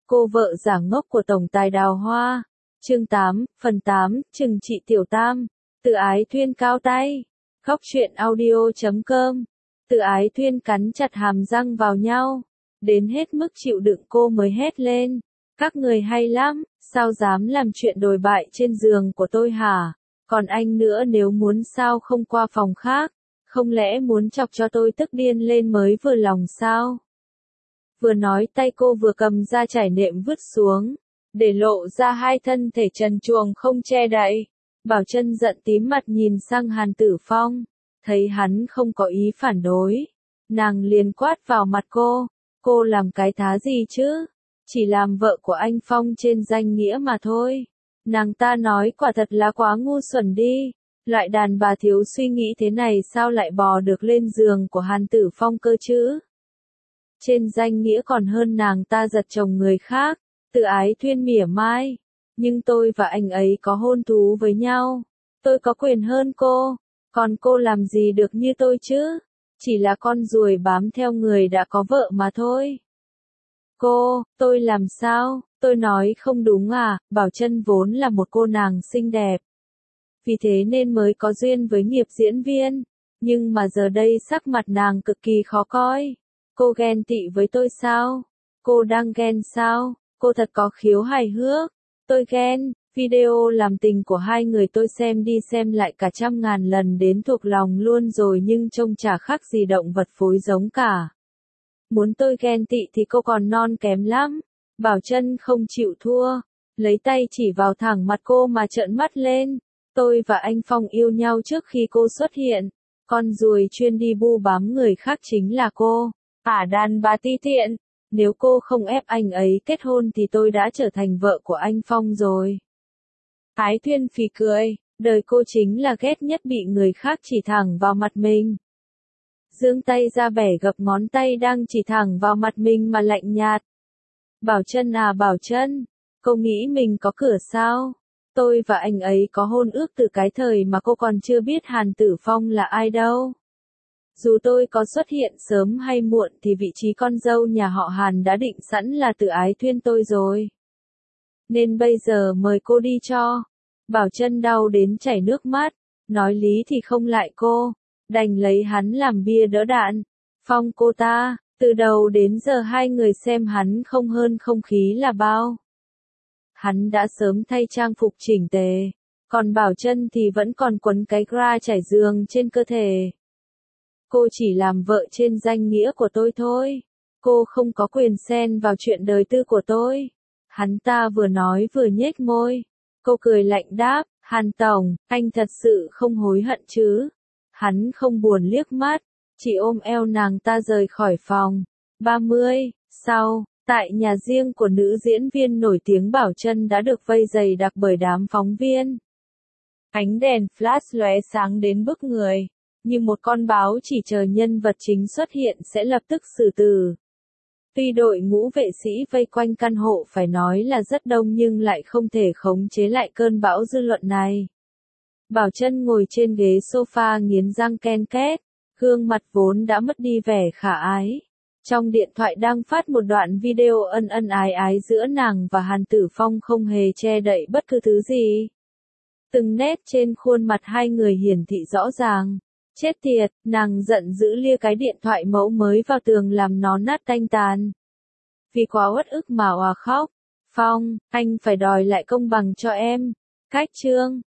Cô vợ giả ngốc của tổng tài Đào Hoa. Chương 8, phần 8, Trừng trị Tiểu Tam. Tự Ái Thuyên cao tay. Góc truyện audio.com. Tự Ái Thuyên cắn chặt hàm răng vào nhau. Đến hết mức chịu đựng cô mới hét lên. Các người hay lắm, sao dám làm chuyện đồi bại trên giường của tôi hả? Còn anh nữa, nếu muốn sao không qua phòng khác? Không lẽ muốn chọc cho tôi tức điên lên mới vừa lòng sao? Vừa nói tay cô vừa cầm ra trải nệm vứt xuống, để lộ ra hai thân thể trần truồng không che đậy. Bảo Trân giận tím mặt nhìn sang Hàn Tử Phong, thấy hắn không có ý phản đối, nàng liền quát vào mặt cô làm cái thá gì chứ? Chỉ làm vợ của anh Phong trên danh nghĩa mà thôi. Nàng ta nói quả thật là quá ngu xuẩn đi, loại đàn bà thiếu suy nghĩ thế này sao lại bò được lên giường của Hàn Tử Phong cơ chứ? Trên danh nghĩa còn hơn nàng ta giật chồng người khác. Tự Ái Thuyên mỉa mai. Nhưng tôi và anh ấy có hôn thú với nhau. Tôi có quyền hơn cô. Còn cô làm gì được như tôi chứ? Chỉ là con ruồi bám theo người đã có vợ mà thôi. Tôi làm sao? Tôi nói không đúng à? Bảo Trân vốn là một cô nàng xinh đẹp. Vì thế nên mới có duyên với nghiệp diễn viên. Nhưng mà giờ đây sắc mặt nàng cực kỳ khó coi. Cô ghen tị với tôi sao? Cô đang ghen sao? Cô thật có khiếu hài hước. Tôi ghen. Video làm tình của hai người tôi xem đi xem lại cả 100.000 lần đến thuộc lòng luôn rồi, nhưng trông chả khác gì động vật phối giống cả. Muốn tôi ghen tị thì cô còn non kém lắm. Bảo Trân không chịu thua, lấy tay chỉ vào thẳng mặt cô mà trợn mắt lên. Tôi và anh Phong yêu nhau trước khi cô xuất hiện. Con ruồi chuyên đi bu bám người khác chính là cô. Đàn bà ti tiện. Nếu cô không ép anh ấy kết hôn thì tôi đã trở thành vợ của anh Phong rồi. Ái Thuyên phì cười. Đời cô chính là ghét nhất bị người khác chỉ thẳng vào mặt mình. Giương tay ra bẻ gập ngón tay đang chỉ thẳng vào mặt mình mà lạnh nhạt. Bảo Trân à Bảo Trân, cô nghĩ mình có cửa sao? Tôi và anh ấy có hôn ước từ cái thời mà cô còn chưa biết Hàn Tử Phong là ai đâu. Dù tôi có xuất hiện sớm hay muộn thì vị trí con dâu nhà họ Hàn đã định sẵn là Tự Ái Thuyên tôi rồi. Nên bây giờ mời cô đi cho. Bảo Trân đau đến chảy nước mắt, nói lý thì không lại cô, đành lấy hắn làm bia đỡ đạn. Phong cô ta, từ đầu đến giờ hai người xem hắn không hơn không khí là bao. Hắn đã sớm thay trang phục chỉnh tề, còn Bảo Trân thì vẫn còn quấn cái bra trải giường trên cơ thể. Cô chỉ làm vợ trên danh nghĩa của tôi thôi. Cô không có quyền xen vào chuyện đời tư của tôi. Hắn ta vừa nói vừa nhếch môi. Cô cười lạnh đáp, Hàn Tổng, anh thật sự không hối hận chứ? Hắn không buồn liếc mắt, chỉ ôm eo nàng ta rời khỏi phòng. 30, sau, tại nhà riêng của nữ diễn viên nổi tiếng Bảo Trân đã được vây dày đặc bởi đám phóng viên. Ánh đèn flash lóe sáng đến bức người, như một con báo chỉ chờ nhân vật chính xuất hiện sẽ lập tức xử tử. Tuy đội ngũ vệ sĩ vây quanh căn hộ phải nói là rất đông nhưng lại không thể khống chế lại cơn bão dư luận này. Bảo Trân ngồi trên ghế sofa nghiến răng ken két, gương mặt vốn đã mất đi vẻ khả ái. Trong điện thoại đang phát một đoạn video ân ân ái ái giữa nàng và Hàn Tử Phong không hề che đậy bất cứ thứ gì. Từng nét trên khuôn mặt hai người hiển thị rõ ràng. Chết tiệt, nàng giận dữ lia cái điện thoại mẫu mới vào tường làm nó nát tanh tàn. Vì quá uất ức mà òa khóc. Phong, anh phải đòi lại công bằng cho em. Cách chương.